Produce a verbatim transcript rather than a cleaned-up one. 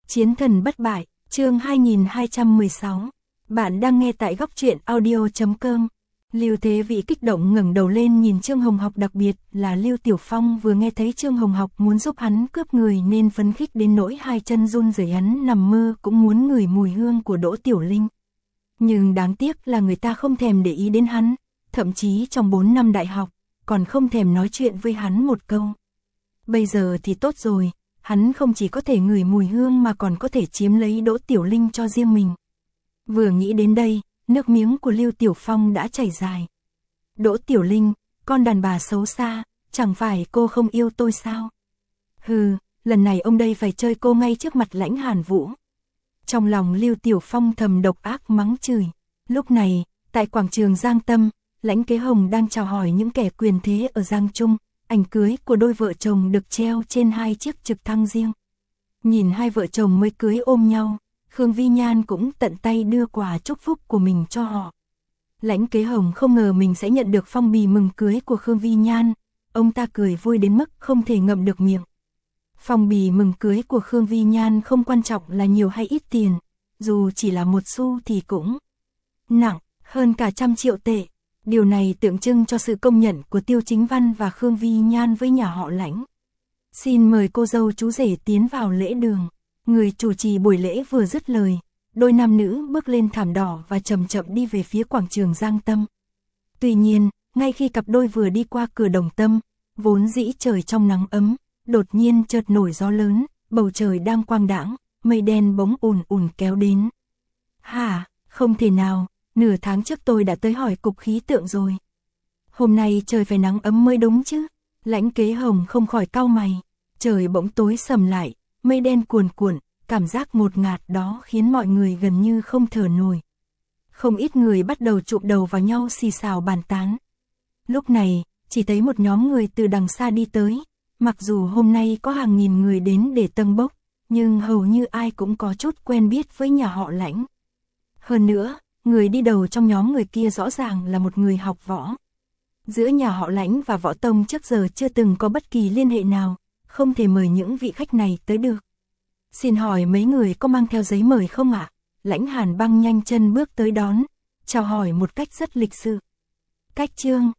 Chiến thần bất bại, chương hai nghìn hai trăm mười sáu. Bạn đang nghe tại góc truyện audio chấm com. Lưu Thế Vĩ kích động ngẩng đầu lên nhìn Trương Hồng Học, đặc biệt là Lưu Tiểu Phong vừa nghe thấy Trương Hồng Học muốn giúp hắn cướp người nên phấn khích đến nỗi hai chân run rẩy, hắn nằm mơ cũng muốn ngửi mùi hương của Đỗ Tiểu Linh. Nhưng đáng tiếc là người ta không thèm để ý đến hắn, thậm chí trong bốn năm đại học, còn không thèm nói chuyện với hắn một câu. Bây giờ thì tốt rồi, hắn không chỉ có thể ngửi mùi hương mà còn có thể chiếm lấy Đỗ Tiểu Linh cho riêng mình. Vừa nghĩ đến đây, nước miếng của Lưu Tiểu Phong đã chảy dài. Đỗ Tiểu Linh, con đàn bà xấu xa, chẳng phải cô không yêu tôi sao? Hừ, lần này ông đây phải chơi cô ngay trước mặt Lãnh Hàn Vũ. Trong lòng Lưu Tiểu Phong thầm độc ác mắng chửi. Lúc này, tại quảng trường Giang Tâm, Lãnh Kế Hồng đang chào hỏi những kẻ quyền thế ở Giang Trung. Ảnh cưới của đôi vợ chồng được treo trên hai chiếc trực thăng riêng. Nhìn hai vợ chồng mới cưới ôm nhau, Khương Vi Nhan cũng tận tay đưa quà chúc phúc của mình cho họ. Lãnh Kế Hồng không ngờ mình sẽ nhận được phong bì mừng cưới của Khương Vi Nhan, ông ta cười vui đến mức không thể ngậm được miệng. Phong bì mừng cưới của Khương Vi Nhan không quan trọng là nhiều hay ít tiền, dù chỉ là một xu thì cũng nặng hơn cả trăm triệu tệ. Điều này tượng trưng cho sự công nhận của Tiêu Chính Văn và Khương Vi Nhan với nhà họ Lãnh. Xin mời cô dâu chú rể tiến vào lễ đường. Người chủ trì buổi lễ vừa dứt lời, đôi nam nữ bước lên thảm đỏ và chậm chậm đi về phía quảng trường Giang Tâm. Tuy nhiên, ngay khi cặp đôi vừa đi qua cửa Đồng Tâm, vốn dĩ trời trong nắng ấm, đột nhiên chợt nổi gió lớn, bầu trời đang quang đãng, mây đen bỗng ùn ùn kéo đến. Hả, không thể nào. Nửa tháng trước tôi đã tới hỏi cục khí tượng rồi. Hôm nay trời phải nắng ấm mới đúng chứ. Lãnh Kế Hồng không khỏi cau mày. Trời bỗng tối sầm lại, mây đen cuồn cuộn, cảm giác ngột ngạt đó khiến mọi người gần như không thở nổi. Không ít người bắt đầu chụm đầu vào nhau xì xào bàn tán. Lúc này, chỉ thấy một nhóm người từ đằng xa đi tới. Mặc dù hôm nay có hàng nghìn người đến để tâng bốc, nhưng hầu như ai cũng có chút quen biết với nhà họ Lãnh. Hơn nữa, người đi đầu trong nhóm người kia rõ ràng là một người học võ. Giữa nhà họ Lãnh và Võ Tông trước giờ chưa từng có bất kỳ liên hệ nào, không thể mời những vị khách này tới được. Xin hỏi mấy người có mang theo giấy mời không ạ? Lãnh Hàn Băng nhanh chân bước tới đón, chào hỏi một cách rất lịch sự. Cách Trương,